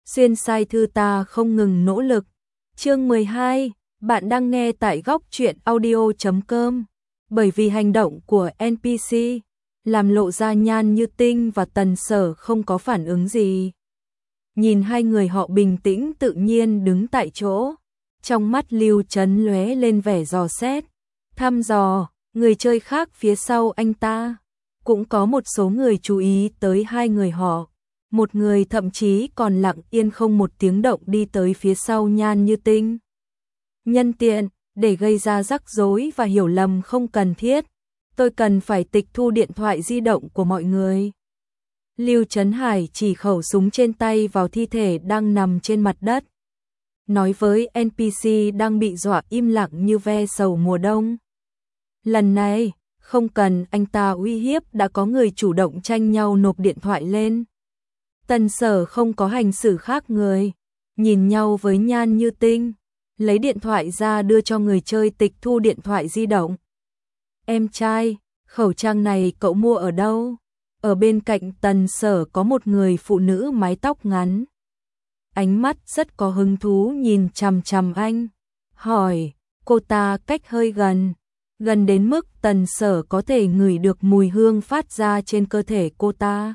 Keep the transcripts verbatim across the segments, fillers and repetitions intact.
xuyên sai thư ta không ngừng nỗ lực. Chương mười hai, bạn đang nghe tại góc truyện audio chấm com. Bởi vì hành động của en pê xê, làm lộ ra Nhan Như Tinh và Tần Sở không có phản ứng gì. Nhìn hai người họ bình tĩnh tự nhiên đứng tại chỗ, trong mắt Lưu Trấn lóe lên vẻ dò xét, thăm dò, người chơi khác phía sau anh ta. Cũng có một số người chú ý tới hai người họ, một người thậm chí còn lặng yên không một tiếng động đi tới phía sau Nhan Như Tinh. Nhân tiện, để gây ra rắc rối và hiểu lầm không cần thiết, tôi cần phải tịch thu điện thoại di động của mọi người. Lưu Trấn Hải chỉ khẩu súng trên tay vào thi thể đang nằm trên mặt đất, nói với en pê xê đang bị dọa im lặng như ve sầu mùa đông. Lần này, không cần anh ta uy hiếp, đã có người chủ động tranh nhau nộp điện thoại lên. Tần Sở không có hành xử khác người, nhìn nhau với Nhan Như Tinh, lấy điện thoại ra đưa cho người chơi tịch thu điện thoại di động. Em trai, khẩu trang này cậu mua ở đâu? Ở bên cạnh Tần Sở có một người phụ nữ mái tóc ngắn, ánh mắt rất có hứng thú nhìn chằm chằm anh, hỏi, cô ta cách hơi gần, gần đến mức Tần Sở có thể ngửi được mùi hương phát ra trên cơ thể cô ta.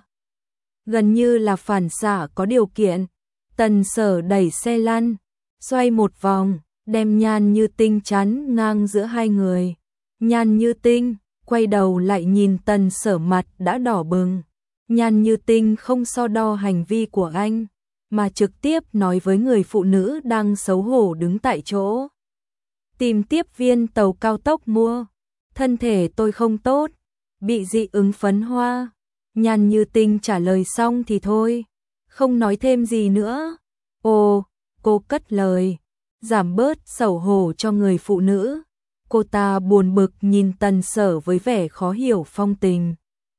Gần như là phản xạ có điều kiện, Tần Sở đẩy xe lăn, xoay một vòng, đem Nhan Như Tinh chắn ngang giữa hai người. Nhan Như Tinh quay đầu lại nhìn Tần Sở, mặt đã đỏ bừng. Nhan Như Tinh không so đo hành vi của anh, mà trực tiếp nói với người phụ nữ đang xấu hổ đứng tại chỗ. Tìm tiếp viên tàu cao tốc mua, thân thể tôi không tốt, bị dị ứng phấn hoa. Nhan Như Tinh trả lời xong thì thôi, không nói thêm gì nữa. Ồ, cô cất lời, giảm bớt xấu hổ cho người phụ nữ. Cô ta buồn bực nhìn Tần Sở với vẻ khó hiểu phong tình.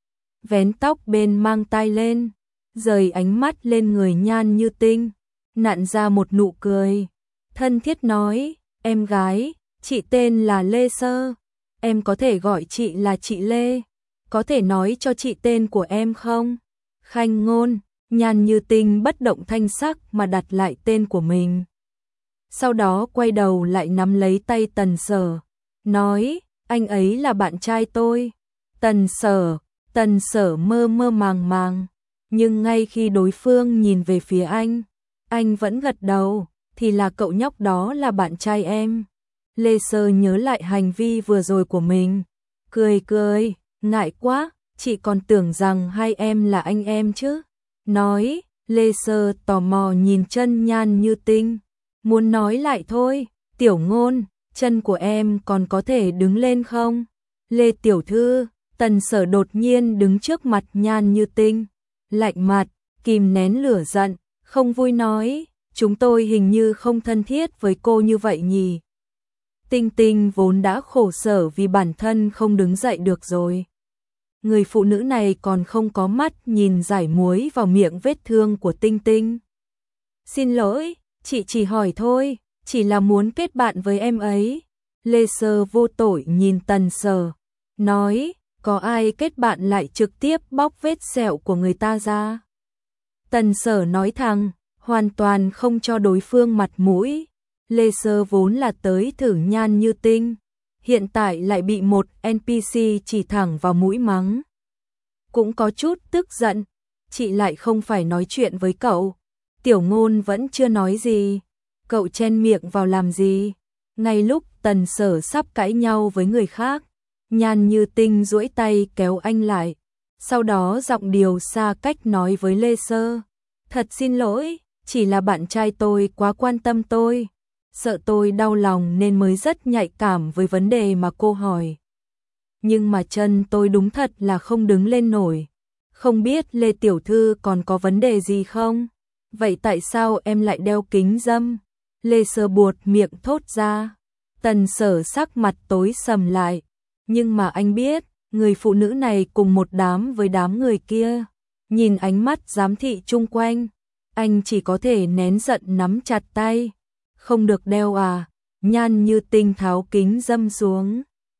Vén tóc bên mang tai lên, rời ánh mắt lên người Nhan Như Tinh, nặn ra một nụ cười, thân thiết nói, em gái, chị tên là Lê Sơ, em có thể gọi chị là chị Lê, có thể nói cho chị tên của em không? Khanh ngôn, Nhan Như Tinh bất động thanh sắc mà đặt lại tên của mình. Sau đó quay đầu lại nắm lấy tay Tần Sở, nói, anh ấy là bạn trai tôi. Tần Sở, Tần Sở mơ mơ màng màng, nhưng ngay khi đối phương nhìn về phía anh, anh vẫn gật đầu, thì là cậu nhóc đó là bạn trai em. Lê Sơ nhớ lại hành vi vừa rồi của mình, cười cười, ngại quá, chị còn tưởng rằng hai em là anh em chứ. Nói, Lê Sơ tò mò nhìn chân Nhan Như Tinh, muốn nói lại thôi, tiểu ngôn, chân của em còn có thể đứng lên không? Lê tiểu thư, Tần Sở đột nhiên đứng trước mặt Nhan Như Tinh, lạnh mặt, kìm nén lửa giận, không vui nói, chúng tôi hình như không thân thiết với cô như vậy nhỉ. Tinh Tinh vốn đã khổ sở vì bản thân không đứng dậy được rồi. Người phụ nữ này còn không có mắt nhìn giải muối vào miệng vết thương của Tinh Tinh. Xin lỗi, chị chỉ hỏi thôi, chỉ là muốn kết bạn với em ấy. Lê Sơ vô tội nhìn Tần Sở, nói, có ai kết bạn lại trực tiếp bóc vết sẹo của người ta ra. Tần Sở nói thẳng, hoàn toàn không cho đối phương mặt mũi. Lê Sơ vốn là tới thử Nhan Như Tinh, hiện tại lại bị một en pê xê chỉ thẳng vào mũi mắng. Cũng có chút tức giận, chị lại không phải nói chuyện với cậu. Tiểu ngôn vẫn chưa nói gì, cậu chen miệng vào làm gì? Ngay lúc Tần Sở sắp cãi nhau với người khác, Nhan Như Tinh duỗi tay kéo anh lại, sau đó giọng điều xa cách nói với Lê Sơ, thật xin lỗi, chỉ là bạn trai tôi quá quan tâm tôi, sợ tôi đau lòng nên mới rất nhạy cảm với vấn đề mà cô hỏi. Nhưng mà chân tôi đúng thật là không đứng lên nổi, không biết Lê tiểu thư còn có vấn đề gì không? Vậy tại sao em lại đeo kính râm? Lê Sơ buột miệng thốt ra. Tần Sở sắc mặt tối sầm lại, nhưng mà anh biết, người phụ nữ này cùng một đám với đám người kia, nhìn ánh mắt giám thị chung quanh, anh chỉ có thể nén giận nắm chặt tay. Không được đeo à? Nhan Như Tinh tháo kính râm xuống.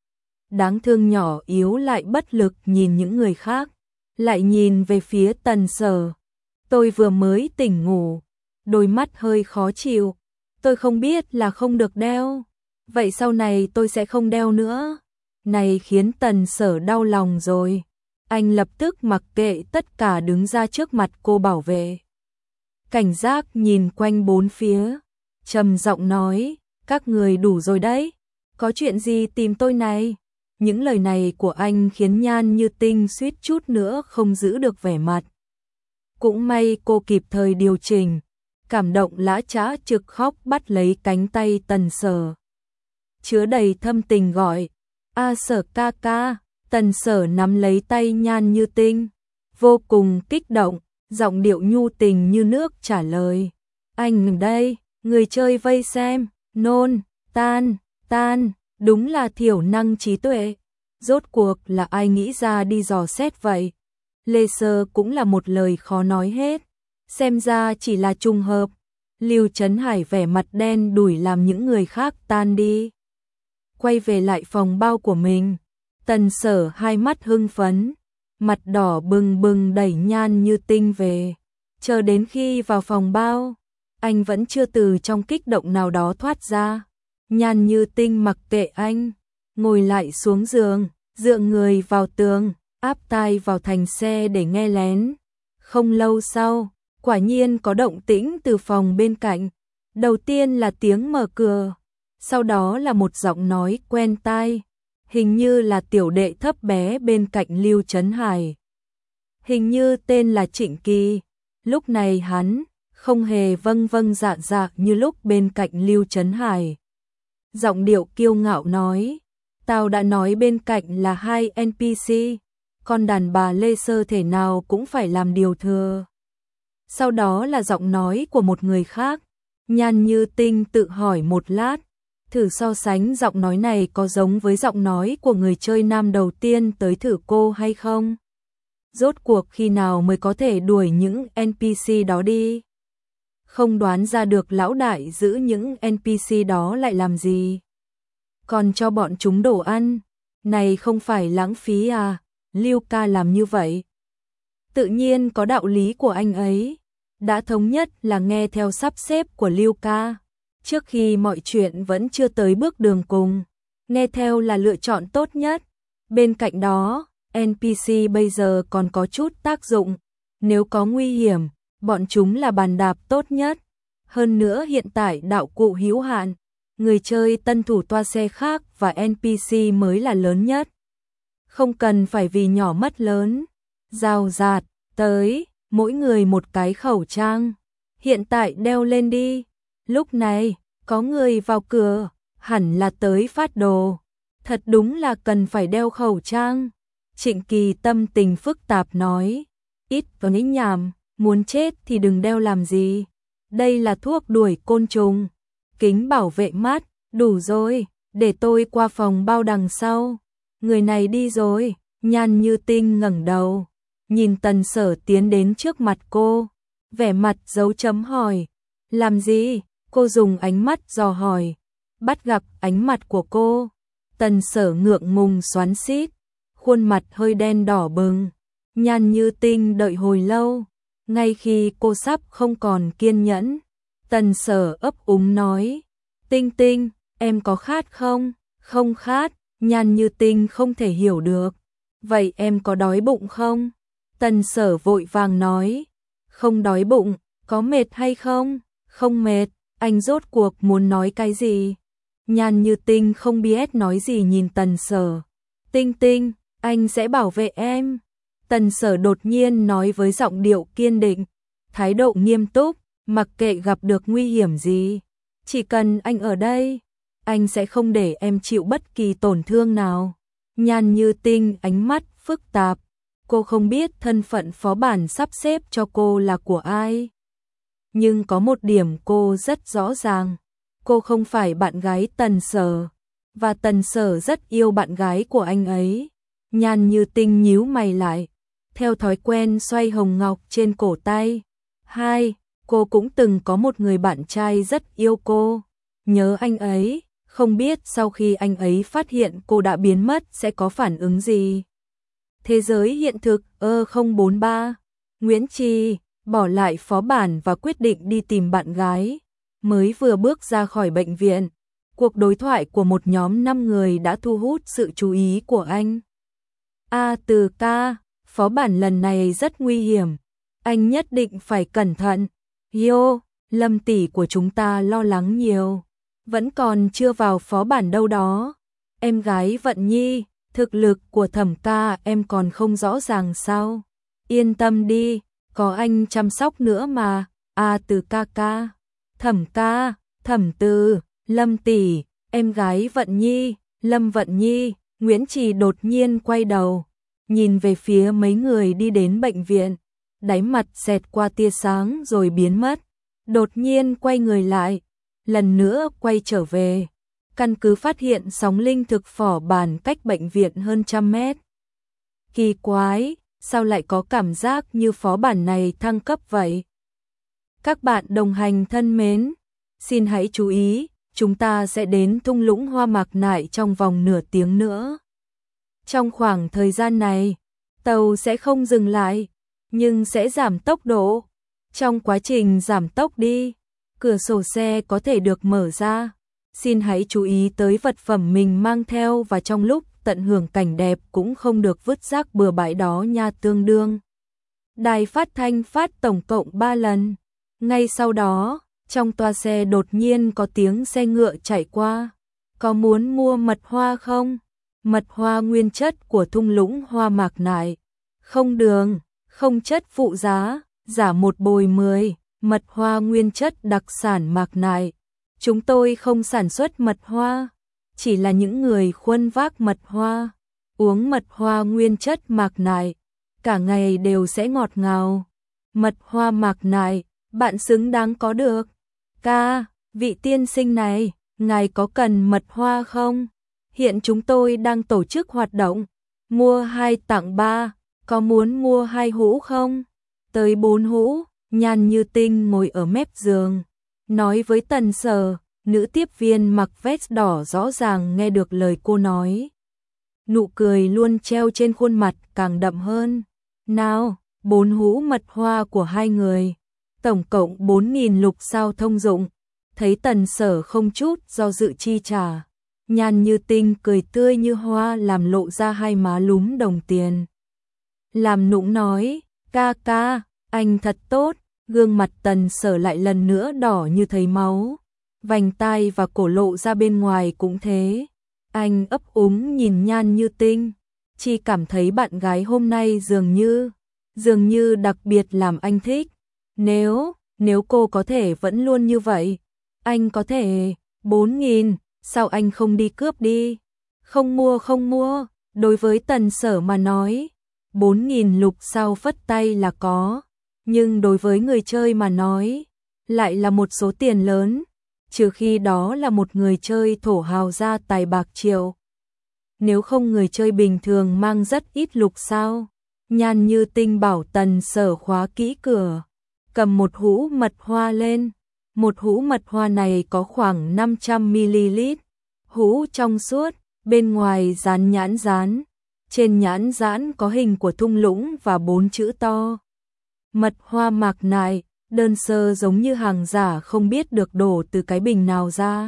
Đáng thương nhỏ yếu lại bất lực nhìn những người khác, lại nhìn về phía Tần Sở. Tôi vừa mới tỉnh ngủ, đôi mắt hơi khó chịu. Tôi không biết là không được đeo. Vậy sau này tôi sẽ không đeo nữa. Này khiến Tần Sở đau lòng rồi. Anh lập tức mặc kệ tất cả đứng ra trước mặt cô bảo vệ. Cảnh giác nhìn quanh bốn phía, trầm giọng nói, các người đủ rồi đấy. Có chuyện gì tìm tôi này? Những lời này của anh khiến Nhan Như Tinh suýt chút nữa không giữ được vẻ mặt. Cũng may cô kịp thời điều chỉnh, cảm động lã chã trực khóc bắt lấy cánh tay Tần Sở. Chứa đầy thâm tình gọi, a Sở ca ca. Tần Sở nắm lấy tay Nhan Như Tinh, vô cùng kích động, giọng điệu nhu tình như nước trả lời. Anh đây, người chơi vây xem, nôn, tan, tan, đúng là thiểu năng trí tuệ. Rốt cuộc là ai nghĩ ra đi dò xét vậy? Lê Sơ cũng là một lời khó nói hết. Xem ra chỉ là trùng hợp. Lưu Trấn Hải vẻ mặt đen đủi làm những người khác tan đi. Quay về lại phòng bao của mình. Tần Sở hai mắt hưng phấn, mặt đỏ bừng bừng đẩy Nhan Như Tinh về. Chờ đến khi vào phòng bao, anh vẫn chưa từ trong kích động nào đó thoát ra. Nhan Như Tinh mặc kệ anh, ngồi lại xuống giường, dựa người vào tường, áp tai vào thành xe để nghe lén. Không lâu sau, quả nhiên có động tĩnh từ phòng bên cạnh. Đầu tiên là tiếng mở cửa, sau đó là một giọng nói quen tai. Hình như là tiểu đệ thấp bé bên cạnh Lưu Trấn Hải. Hình như tên là Trịnh Kỳ. Lúc này hắn không hề vâng vâng dạ dạ như lúc bên cạnh Lưu Trấn Hải. Giọng điệu kiêu ngạo nói, tao đã nói bên cạnh là hai en pê xê, con đàn bà Lê Sơ thể nào cũng phải làm điều thừa. Sau đó là giọng nói của một người khác. Nhan Như Tinh tự hỏi một lát, thử so sánh giọng nói này có giống với giọng nói của người chơi nam đầu tiên tới thử cô hay không. Rốt cuộc khi nào mới có thể đuổi những en pê xê đó đi. Không đoán ra được lão đại giữ những en pê xê đó lại làm gì. Còn cho bọn chúng đồ ăn, này không phải lãng phí à, Lưu ca làm như vậy. Tự nhiên có đạo lý của anh ấy, đã thống nhất là nghe theo sắp xếp của Lưu ca. Trước khi mọi chuyện vẫn chưa tới bước đường cùng, nghe theo là lựa chọn tốt nhất. Bên cạnh đó, en pê xê bây giờ còn có chút tác dụng. Nếu có nguy hiểm, bọn chúng là bàn đạp tốt nhất. Hơn nữa hiện tại đạo cụ hữu hạn, người chơi tân thủ toa xe khác và en pê xê mới là lớn nhất. Không cần phải vì nhỏ mất lớn. Rào rạt, tới, mỗi người một cái khẩu trang. Hiện tại đeo lên đi. Lúc này, có người vào cửa, hẳn là tới phát đồ. Thật đúng là cần phải đeo khẩu trang. Trịnh Kỳ tâm tình phức tạp nói, ít có nính nhảm, muốn chết thì đừng đeo làm gì. Đây là thuốc đuổi côn trùng. Kính bảo vệ mắt, đủ rồi, để tôi qua phòng bao đằng sau. Người này đi rồi. Nhan Như Tinh ngẩng đầu, nhìn Tần Sở tiến đến trước mặt cô, vẻ mặt dấu chấm hỏi. Làm gì? Cô dùng ánh mắt dò hỏi. Bắt gặp ánh mặt của cô, Tần Sở ngượng ngùng xoắn xít, khuôn mặt hơi đen đỏ bừng. Nhan Như Tinh đợi hồi lâu, ngay khi cô sắp không còn kiên nhẫn, Tần Sở ấp úng nói, Tinh Tinh, em có khát không? Không khát. Nhan Như Tinh không thể hiểu được. Vậy em có đói bụng không? Tần Sở vội vàng nói, không đói bụng. Có mệt hay không? Không mệt. Anh rốt cuộc muốn nói cái gì? Nhan Như Tinh không biết nói gì nhìn Tần Sở. Tinh Tinh, anh sẽ bảo vệ em. Tần Sở đột nhiên nói với giọng điệu kiên định, thái độ nghiêm túc, mặc kệ gặp được nguy hiểm gì, chỉ cần anh ở đây, anh sẽ không để em chịu bất kỳ tổn thương nào. Nhan Như Tinh ánh mắt phức tạp, cô không biết thân phận phó bản sắp xếp cho cô là của ai. Nhưng có một điểm cô rất rõ ràng, cô không phải bạn gái Tần Sở, và Tần Sở rất yêu bạn gái của anh ấy. Nhan Như Tinh nhíu mày lại, theo thói quen xoay hồng ngọc trên cổ tay. Hai, cô cũng từng có một người bạn trai rất yêu cô, nhớ anh ấy, không biết sau khi anh ấy phát hiện cô đã biến mất sẽ có phản ứng gì. Thế giới hiện thực ơ không bốn ba, Nguyễn Trì, bỏ lại phó bản và quyết định đi tìm bạn gái. Mới vừa bước ra khỏi bệnh viện, cuộc đối thoại của một nhóm năm người đã thu hút sự chú ý của anh. A Từ ca, phó bản lần này rất nguy hiểm, anh nhất định phải cẩn thận. Yo, Lâm tỷ của chúng ta lo lắng nhiều, vẫn còn chưa vào phó bản đâu đó. Em gái Vận Nhi, thực lực của Thẩm ca em còn không rõ ràng sao? Yên tâm đi, có anh chăm sóc nữa mà. A Từ ca ca, Thẩm ca, Thẩm Từ, Lâm tỷ, em gái Vận Nhi, Lâm Vận Nhi. Nguyễn Trì đột nhiên quay đầu, nhìn về phía mấy người đi đến bệnh viện, đáy mặt xẹt qua tia sáng rồi biến mất. Đột nhiên quay người lại, lần nữa quay trở về. Căn cứ phát hiện sóng linh thực phỏ bản cách bệnh viện hơn trăm mét. Kỳ quái, sao lại có cảm giác như phó bản này thăng cấp vậy? Các bạn đồng hành thân mến, xin hãy chú ý, chúng ta sẽ đến thung lũng Hoa Mạc Nại trong vòng nửa tiếng nữa. Trong khoảng thời gian này, tàu sẽ không dừng lại, nhưng sẽ giảm tốc độ. Trong quá trình giảm tốc đi, cửa sổ xe có thể được mở ra. Xin hãy chú ý tới vật phẩm mình mang theo và trong lúc tận hưởng cảnh đẹp cũng không được vứt rác bừa bãi đó nha. Tương đương đài phát thanh phát tổng cộng ba lần. Ngay sau đó, trong toa xe đột nhiên có tiếng xe ngựa chạy qua. Có muốn mua mật hoa không? Mật hoa nguyên chất của thung lũng Hoa Mạc Nại. Không đường, không chất phụ giá, giả một bồi mười. Mật hoa nguyên chất đặc sản Mạc Nại. Chúng tôi không sản xuất mật hoa, chỉ là những người khuân vác mật hoa. Uống mật hoa nguyên chất Mạc Nại, cả ngày đều sẽ ngọt ngào. Mật hoa Mạc Nại, bạn xứng đáng có được. Ca, vị tiên sinh này, ngài có cần mật hoa không? Hiện chúng tôi đang tổ chức hoạt động, mua hai tặng ba, có muốn mua hai hũ không? Tới bốn hũ. Nhan Như Tinh ngồi ở mép giường, nói với Tần Sở. Nữ tiếp viên mặc vest đỏ rõ ràng nghe được lời cô nói. Nụ cười luôn treo trên khuôn mặt càng đậm hơn. Nào, bốn hũ mật hoa của hai người, tổng cộng bốn nghìn lục sao thông dụng. Thấy Tần Sở không chút do dự chi trả, Nhan Như Tinh cười tươi như hoa làm lộ ra hai má lúm đồng tiền. Làm nũng nói, ca ca, anh thật tốt. Gương mặt Tần Sở lại lần nữa đỏ như thấy máu. Vành tai và cổ lộ ra bên ngoài cũng thế. Anh ấp úng nhìn Nhan Như Tinh, chỉ cảm thấy bạn gái hôm nay dường như, dường như đặc biệt làm anh thích. Nếu, nếu cô có thể vẫn luôn như vậy, anh có thể, bốn nghìn, sao anh không đi cướp đi? Không mua không mua, đối với Tần Sở mà nói, bốn nghìn lục sao phất tay là có. Nhưng đối với người chơi mà nói, lại là một số tiền lớn, trừ khi đó là một người chơi thổ hào gia tài bạc triệu. Nếu không người chơi bình thường mang rất ít lục sao. Nhan Như Tinh bảo Tần Sở khóa kỹ cửa, cầm một hũ mật hoa lên. Một hũ mật hoa này có khoảng năm trăm mi li lít. Hũ trong suốt, bên ngoài dán nhãn dán. Trên nhãn dán có hình của thung lũng và bốn chữ to. Mật hoa Mạc Nại, đơn sơ giống như hàng giả không biết được đổ từ cái bình nào ra.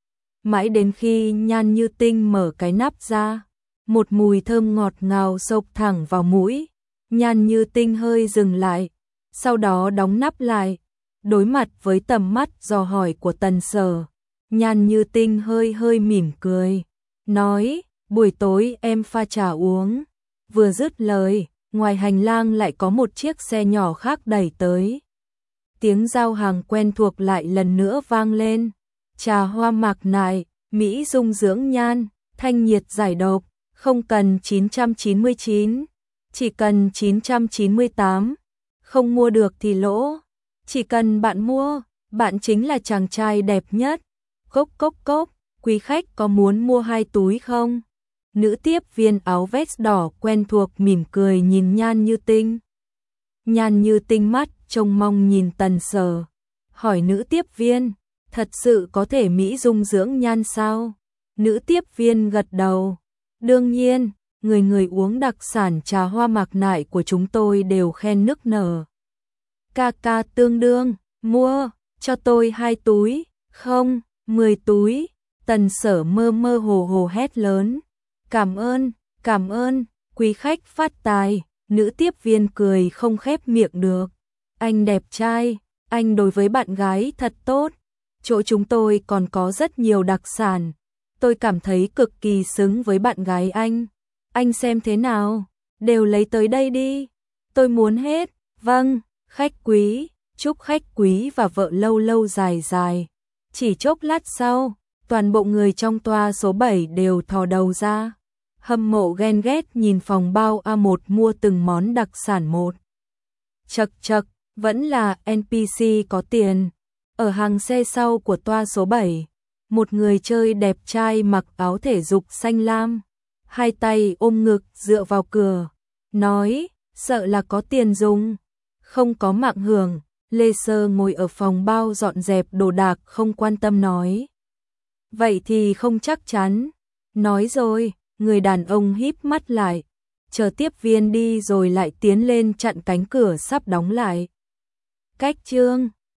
Mãi đến khi Nhan Như Tinh mở cái nắp ra, một mùi thơm ngọt ngào xộc thẳng vào mũi. Nhan Như Tinh hơi dừng lại, sau đó đóng nắp lại. Đối mặt với tầm mắt dò hỏi của Tần Sở, Nhan Như Tinh hơi hơi mỉm cười, nói, buổi tối em pha trà uống. Vừa dứt lời, ngoài hành lang lại có một chiếc xe nhỏ khác đẩy tới. Tiếng giao hàng quen thuộc lại lần nữa vang lên. Trà hoa Mạc Nại, Mỹ dung dưỡng nhan, thanh nhiệt giải độc, không cần chín trăm chín mươi chín, chỉ cần chín trăm chín mươi tám. Không mua được thì lỗ, chỉ cần bạn mua, bạn chính là chàng trai đẹp nhất. Cốc cốc cốc, quý khách có muốn mua hai túi không? Nữ tiếp viên áo vest đỏ quen thuộc mỉm cười nhìn Nhan Như Tinh. Nhan Như Tinh mắt trông mong nhìn Tần Sở, hỏi nữ tiếp viên, thật sự có thể Mỹ dung dưỡng nhan sao? Nữ tiếp viên gật đầu, đương nhiên, người người uống đặc sản trà hoa Mạc Nại của chúng tôi đều khen nức nở. Ca ca tương đương, mua, cho tôi hai túi, không, mười túi. Tần Sở mơ mơ hồ hồ hét lớn. Cảm ơn, cảm ơn, quý khách phát tài. Nữ tiếp viên cười không khép miệng được. Anh đẹp trai, anh đối với bạn gái thật tốt. Chỗ chúng tôi còn có rất nhiều đặc sản. Tôi cảm thấy cực kỳ xứng với bạn gái anh. Anh xem thế nào, đều lấy tới đây đi. Tôi muốn hết, vâng, khách quý, chúc khách quý và vợ lâu lâu dài dài. Chỉ chốc lát sau, toàn bộ người trong toa số bảy đều thò đầu ra. Hâm mộ ghen ghét nhìn phòng bao A một mua từng món đặc sản một. Chật chật, vẫn là en pê xê có tiền. Ở hàng xe sau của toa số bảy, một người chơi đẹp trai mặc áo thể dục xanh lam, hai tay ôm ngực dựa vào cửa, nói, sợ là có tiền dùng, không có mạng hưởng. Lê Sơ ngồi ở phòng bao dọn dẹp đồ đạc không quan tâm nói. Vậy thì không chắc chắn. Nói rồi, người đàn ông híp mắt lại, chờ tiếp viên đi rồi lại tiến lên chặn cánh cửa sắp đóng lại. Cách chương